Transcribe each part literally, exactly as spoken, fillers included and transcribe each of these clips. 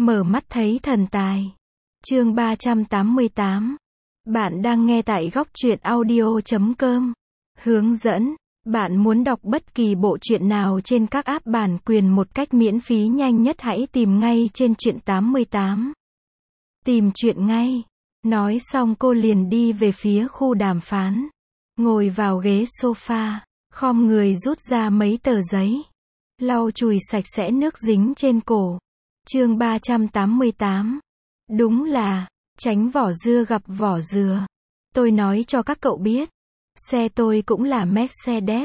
Mở mắt thấy thần tài. Chương ba trăm tám mươi tám. Bạn đang nghe tại góc truyện audio chấm com. Hướng dẫn. Bạn muốn đọc bất kỳ bộ truyện nào trên các app bản quyền một cách miễn phí nhanh nhất, hãy tìm ngay trên truyện tám mươi tám. Tìm truyện ngay. Nói xong cô liền đi về phía khu đàm phán. Ngồi vào ghế sofa, khom người rút ra mấy tờ giấy. Lau chùi sạch sẽ nước dính trên cổ. Chương ba trăm tám mươi tám. Đúng là, tránh vỏ dưa gặp vỏ dừa. Tôi nói cho các cậu biết, xe tôi cũng là Mercedes.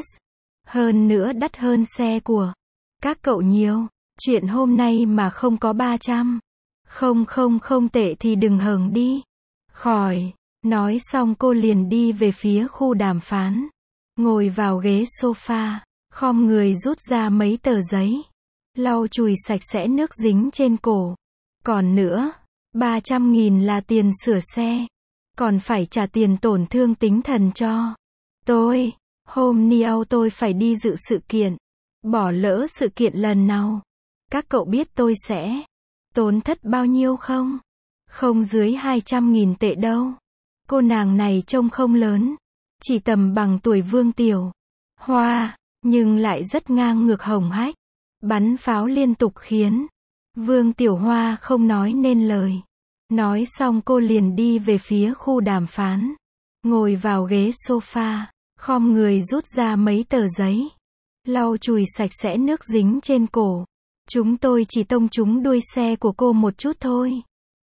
Hơn nữa đắt hơn xe của các cậu nhiều. Chuyện hôm nay mà không có ba trăm. Không không không tệ thì đừng hờn đi. Khỏi. Nói xong cô liền đi về phía khu đàm phán. Ngồi vào ghế sofa, khom người rút ra mấy tờ giấy. Lau chùi sạch sẽ nước dính trên cổ. Còn nữa, ba trăm nghìn là tiền sửa xe. Còn phải trả tiền tổn thương tinh thần cho tôi. Hôm nay tôi phải đi dự sự kiện. Bỏ lỡ sự kiện lần nào. Các cậu biết tôi sẽ tốn thất bao nhiêu không? Không dưới hai trăm nghìn tệ đâu. Cô nàng này trông không lớn. Chỉ tầm bằng tuổi Vương Tiểu Hoa, nhưng lại rất ngang ngược hồng hách. Bắn pháo liên tục khiến Vương Tiểu Hoa không nói nên lời. Nói xong cô liền đi về phía khu đàm phán. Ngồi vào ghế sofa, khom người rút ra mấy tờ giấy. Lau chùi sạch sẽ nước dính trên cổ. Chúng tôi chỉ tông trúng đuôi xe của cô một chút thôi.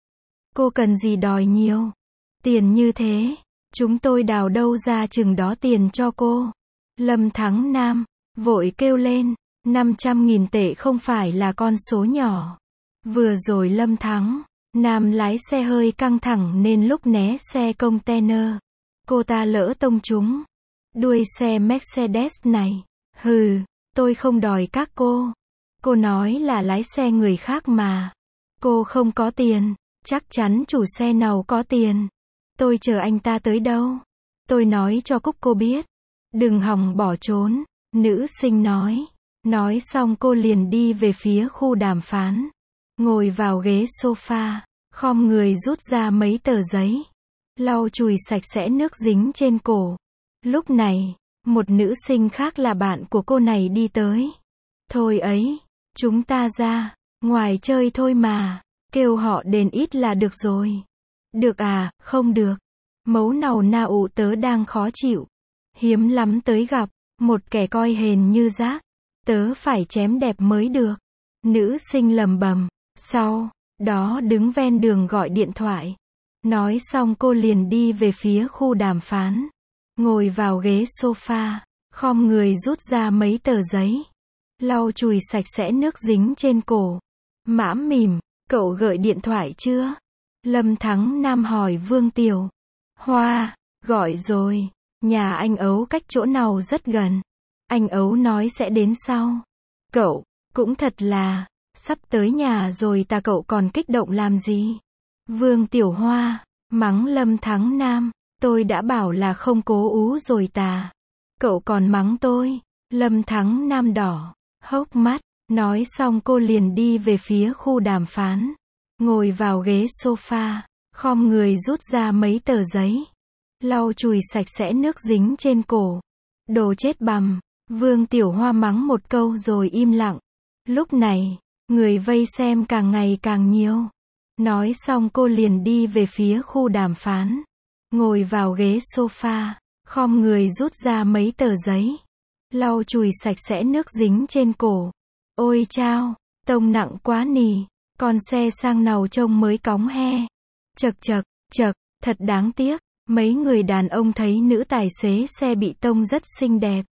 Cô cần gì đòi nhiều tiền như thế? Chúng tôi đào đâu ra chừng đó tiền cho cô. Lâm Thắng Nam vội kêu lên. năm trăm nghìn tệ không phải là con số nhỏ. Vừa rồi Lâm Thắng Nam lái xe hơi căng thẳng nên lúc né xe container, cô ta lỡ tông trúng đuôi xe Mercedes này. Hừ, tôi không đòi các cô. Cô nói là lái xe người khác mà. Cô không có tiền. Chắc chắn chủ xe nào có tiền. Tôi chờ anh ta tới đâu. Tôi nói cho Cúc cô biết. Đừng hòng bỏ trốn. Nữ sinh nói. Nói xong cô liền đi về phía khu đàm phán. Ngồi vào ghế sofa, khom người rút ra mấy tờ giấy. Lau chùi sạch sẽ nước dính trên cổ. Lúc này, một nữ sinh khác là bạn của cô này đi tới. Thôi ấy, chúng ta ra ngoài chơi thôi mà. Kêu họ đến ít là được rồi. Được à? Không được. Mấu nào na ụ tớ đang khó chịu. Hiếm lắm tới gặp một kẻ coi hèn như rác. Tớ phải chém đẹp mới được. Nữ sinh lầm bầm. Sau đó đứng ven đường gọi điện thoại. Nói xong cô liền đi về phía khu đàm phán. Ngồi vào ghế sofa, khom người rút ra mấy tờ giấy. Lau chùi sạch sẽ nước dính trên cổ. Mãm mỉm. Cậu gợi điện thoại chưa? Lâm Thắng Nam hỏi Vương Tiểu Hoa. Gọi rồi. Nhà anh Ấu cách chỗ nào rất gần. Anh Ấu nói sẽ đến sau. Cậu cũng thật là, sắp tới nhà rồi ta, cậu còn kích động làm gì? Vương Tiểu Hoa mắng Lâm Thắng Nam. Tôi đã bảo là không cố ú rồi tà. Cậu còn mắng tôi. Lâm Thắng Nam đỏ hốc mắt. Nói xong cô liền đi về phía khu đàm phán. Ngồi vào ghế sofa, khom người rút ra mấy tờ giấy. Lau chùi sạch sẽ nước dính trên cổ. Đồ chết bằm. Vương Tiểu Hoa mắng một câu rồi im lặng. Lúc này, người vây xem càng ngày càng nhiều. Nói xong cô liền đi về phía khu đàm phán. Ngồi vào ghế sofa, khom người rút ra mấy tờ giấy. Lau chùi sạch sẽ nước dính trên cổ. Ôi chao, tông nặng quá nì. Con xe sang nào trông mới cóng he. Chật chật, chật, thật đáng tiếc. Mấy người đàn ông thấy nữ tài xế xe bị tông rất xinh đẹp.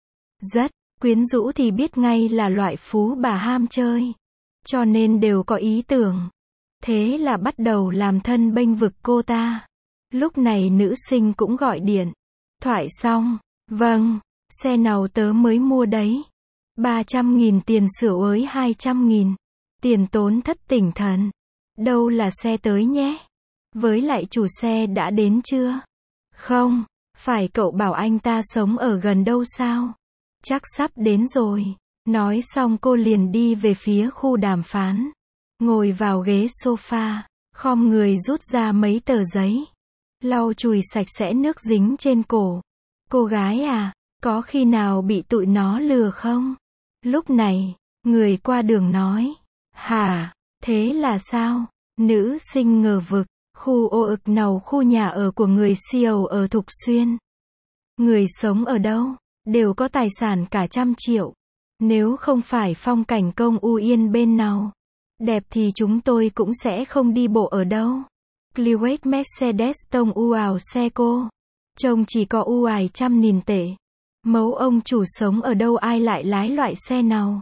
Rất quyến rũ thì biết ngay là loại phú bà ham chơi. Cho nên đều có ý tưởng. Thế là bắt đầu làm thân bênh vực cô ta. Lúc này nữ sinh cũng gọi điện thoại xong. Vâng, xe nào tớ mới mua đấy. ba trăm nghìn tiền sửa ới hai trăm nghìn. Tiền tốn thất tỉnh thần. Đâu là xe tới nhé. Với lại chủ xe đã đến chưa? Không, phải cậu bảo anh ta sống ở gần đâu sao? Chắc sắp đến rồi. Nói xong cô liền đi về phía khu đàm phán. ngồi vào ghế sofa, khom người rút ra mấy tờ giấy, lau chùi sạch sẽ nước dính trên cổ. Cô gái à, có khi nào bị tụi nó lừa không? Lúc này, người qua đường nói. Hả, thế là sao? Nữ sinh ngờ vực, khu ô ực nào khu nhà ở của người Siêu ở Thục Xuyên. Người sống ở đâu, đều có tài sản cả trăm triệu. Nếu không phải phong cảnh công u yên bên nào đẹp thì chúng tôi cũng sẽ không đi bộ ở đâu. Cliwake Mercedes tông u ảo xe cô. Trông chỉ có u ải trăm nghìn tệ. Mấu ông chủ sống ở đâu ai lại lái loại xe nào?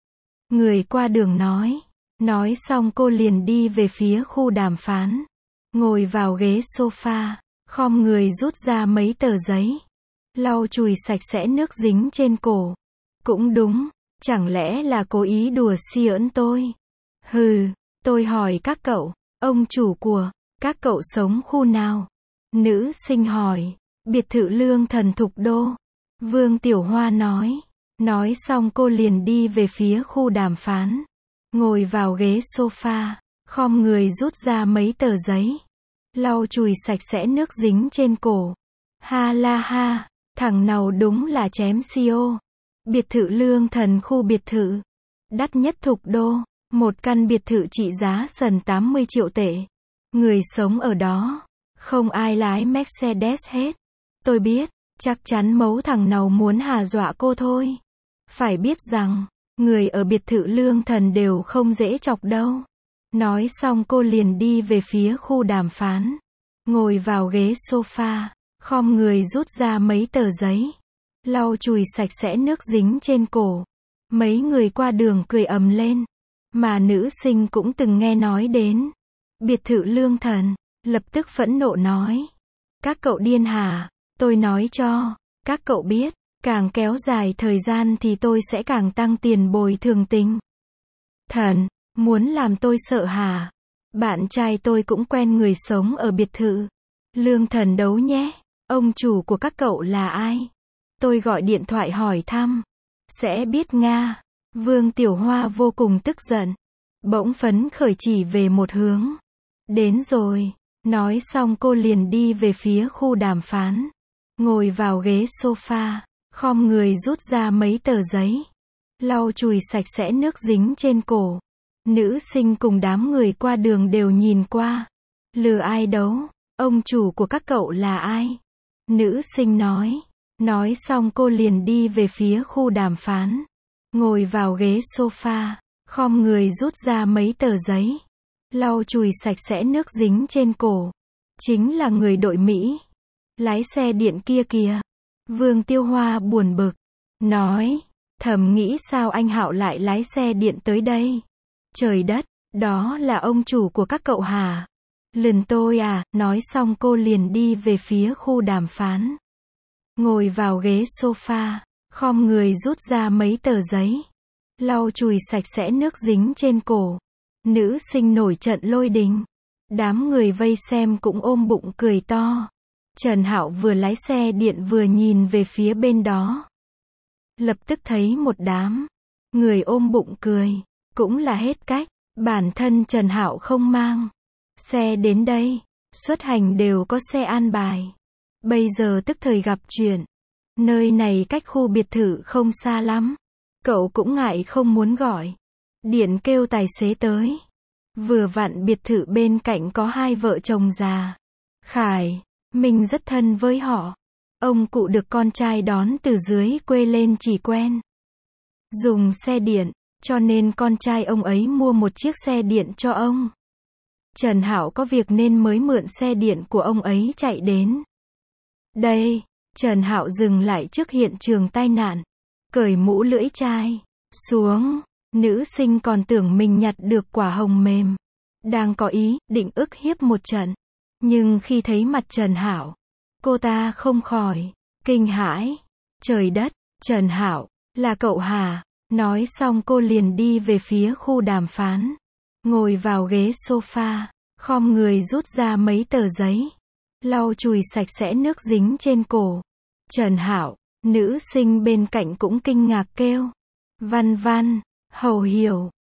Người qua đường nói. Nói xong cô liền đi về phía khu đàm phán. Ngồi vào ghế sofa, khom người rút ra mấy tờ giấy. Lau chùi sạch sẽ nước dính trên cổ. Cũng đúng, chẳng lẽ là cố ý đùa giỡn tôi? Hừ, tôi hỏi các cậu, ông chủ của các cậu sống khu nào? Nữ sinh hỏi. Biệt thự Lương Thần Thục Đô. Vương Tiểu Hoa nói. Nói xong cô liền đi về phía khu đàm phán. Ngồi vào ghế sofa, khom người rút ra mấy tờ giấy. Lau chùi sạch sẽ nước dính trên cổ. Ha la ha, thằng nào đúng là chém siêu. Biệt thự Lương Thần khu biệt thự. Đắt nhất Thục Đô. Một căn biệt thự trị giá sần tám mươi triệu tệ. Người sống ở đó. Không ai lái Mercedes hết. Tôi biết, chắc chắn mấu thằng nào muốn hà dọa cô thôi. Phải biết rằng, người ở biệt thự Lương Thần đều không dễ chọc đâu. Nói xong cô liền đi về phía khu đàm phán. Ngồi vào ghế sofa, khom người rút ra mấy tờ giấy. Lau chùi sạch sẽ nước dính trên cổ. Mấy người qua đường cười ầm lên. Mà nữ sinh cũng từng nghe nói đến. Biệt thự Lương Thần, lập tức phẫn nộ nói. Các cậu điên hả? Tôi nói cho, các cậu biết, càng kéo dài thời gian thì tôi sẽ càng tăng tiền bồi thường tình. Thần, muốn làm tôi sợ hả? Bạn trai tôi cũng quen người sống ở biệt thự Lương Thần đấu nhé. Ông chủ của các cậu là ai? Tôi gọi điện thoại hỏi thăm. Sẽ biết Nga. Vương Tiểu Hoa vô cùng tức giận. Bỗng phấn khởi chỉ về một hướng. Đến rồi. Nói xong cô liền đi về phía khu đàm phán. Ngồi vào ghế sofa, khom người rút ra mấy tờ giấy. Lau chùi sạch sẽ nước dính trên cổ. Nữ sinh cùng đám người qua đường đều nhìn qua. Lừa ai đấu? Ông chủ của các cậu là ai? Nữ sinh nói. Nói xong cô liền đi về phía khu đàm phán. Ngồi vào ghế sofa, khom người rút ra mấy tờ giấy. Lau chùi sạch sẽ nước dính trên cổ. Chính là người đội Mỹ. Lái xe điện kia kìa. Vương Tiêu Hoa buồn bực. Nói. Thầm nghĩ sao anh Hạo lại lái xe điện tới đây? Trời đất, đó là ông chủ của các cậu hả? Lần tôi à, nói xong cô liền đi về phía khu đàm phán. Ngồi vào ghế sofa, khom người rút ra mấy tờ giấy. Lau chùi sạch sẽ nước dính trên cổ. Nữ sinh nổi trận lôi đình. Đám người vây xem cũng ôm bụng cười to. Trần Hạo vừa lái xe điện vừa nhìn về phía bên đó. Lập tức thấy một đám người ôm bụng cười. Cũng là hết cách. Bản thân Trần Hạo không mang xe đến đây. Xuất hành đều có xe an bài. Bây giờ tức thời gặp chuyện. Nơi này cách khu biệt thự không xa lắm. Cậu cũng ngại không muốn gọi điện kêu tài xế tới. Vừa vặn biệt thự bên cạnh có hai vợ chồng già. Khải, mình rất thân với họ. Ông cụ được con trai đón từ dưới quê lên chỉ quen dùng xe điện, cho nên con trai ông ấy mua một chiếc xe điện cho ông. Trần Hạo có việc nên mới mượn xe điện của ông ấy chạy đến. Đây, Trần Hạo dừng lại trước hiện trường tai nạn. Cởi mũ lưỡi chai xuống. Nữ sinh còn tưởng mình nhặt được quả hồng mềm. Đang có ý định ức hiếp một trận. Nhưng khi thấy mặt Trần Hạo, cô ta không khỏi kinh hãi. Trời đất, Trần Hạo, là cậu hả? Nói xong cô liền đi về phía khu đàm phán. Ngồi vào ghế sofa, khom người rút ra mấy tờ giấy. Lau chùi sạch sẽ nước dính trên cổ. Trần Hạo, nữ sinh bên cạnh cũng kinh ngạc kêu. Văn Văn, Hầu hiểu,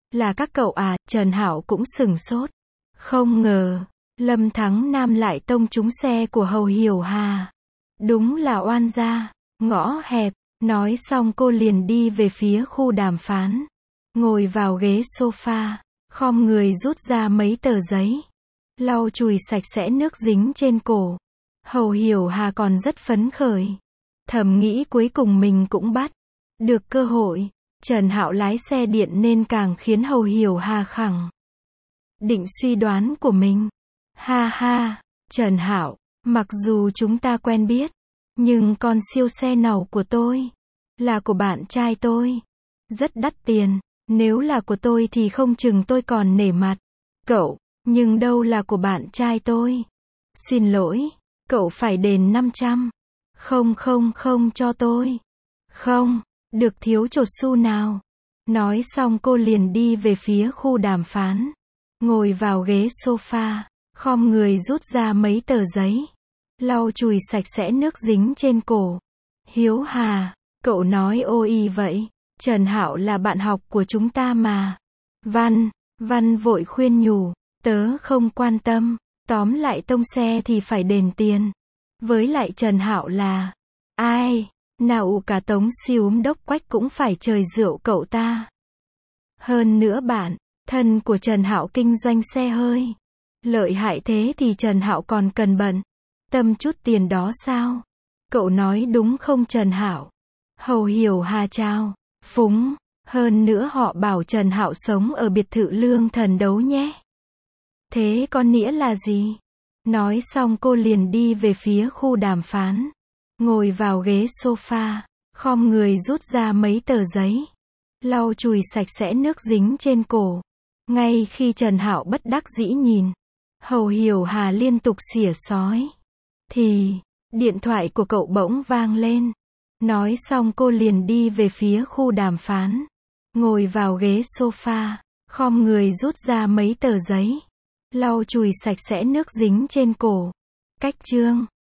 Là các cậu à, Trần Hạo cũng sửng sốt. Không ngờ, Lâm Thắng Nam lại tông trúng xe của Hầu Hiểu Hà. Đúng là oan gia, ngõ hẹp. Nói xong cô liền đi về phía khu đàm phán. Ngồi vào ghế sofa, khom người rút ra mấy tờ giấy. Lau chùi sạch sẽ nước dính trên cổ. Hầu Hiểu Hà còn rất phấn khởi. Thầm nghĩ cuối cùng mình cũng bắt được cơ hội. Trần Hạo lái xe điện nên càng khiến Hầu Hiểu Hà khẳng định suy đoán của mình. Ha ha, Trần Hạo, mặc dù chúng ta quen biết, nhưng con siêu xe nẩu của tôi là của bạn trai tôi. Rất đắt tiền, nếu là của tôi thì không chừng tôi còn nể mặt cậu, nhưng đâu là của bạn trai tôi. Xin lỗi, cậu phải đền năm trăm. Không không không cho tôi. Không, được thiếu chột xu nào. Nói xong cô liền đi về phía khu đàm phán. Ngồi vào ghế sofa, khom người rút ra mấy tờ giấy. Lau chùi sạch sẽ nước dính trên cổ. Hiếu Hà, cậu nói ô y vậy. Trần Hạo là bạn học của chúng ta mà. Văn, Văn vội khuyên nhủ. Tớ không quan tâm. Tóm lại tông xe thì phải đền tiền. Với lại Trần Hạo là ai? Nào cả Tống Siêu Đốc Quách cũng phải trời rượu cậu ta. Hơn nữa bạn, thân của Trần Hạo kinh doanh xe hơi. Lợi hại thế thì Trần Hạo còn cần bận tâm chút tiền đó sao? Cậu nói đúng không Trần Hạo? Hầu Hiểu Hà chào phúng. Hơn nữa họ bảo Trần Hạo sống ở biệt thự Lương Thần Đấu nhé. Thế có nghĩa là gì? Nói xong cô liền đi về phía khu đàm phán. Ngồi vào ghế sofa, khom người rút ra mấy tờ giấy. Lau chùi sạch sẽ nước dính trên cổ. Ngay khi Trần Hạo bất đắc dĩ nhìn, Hầu Hiểu Hà liên tục xỉa xói, thì điện thoại của cậu bỗng vang lên. Nói xong cô liền đi về phía khu đàm phán. Ngồi vào ghế sofa, khom người rút ra mấy tờ giấy. Lau chùi sạch sẽ nước dính trên cổ. Cách chương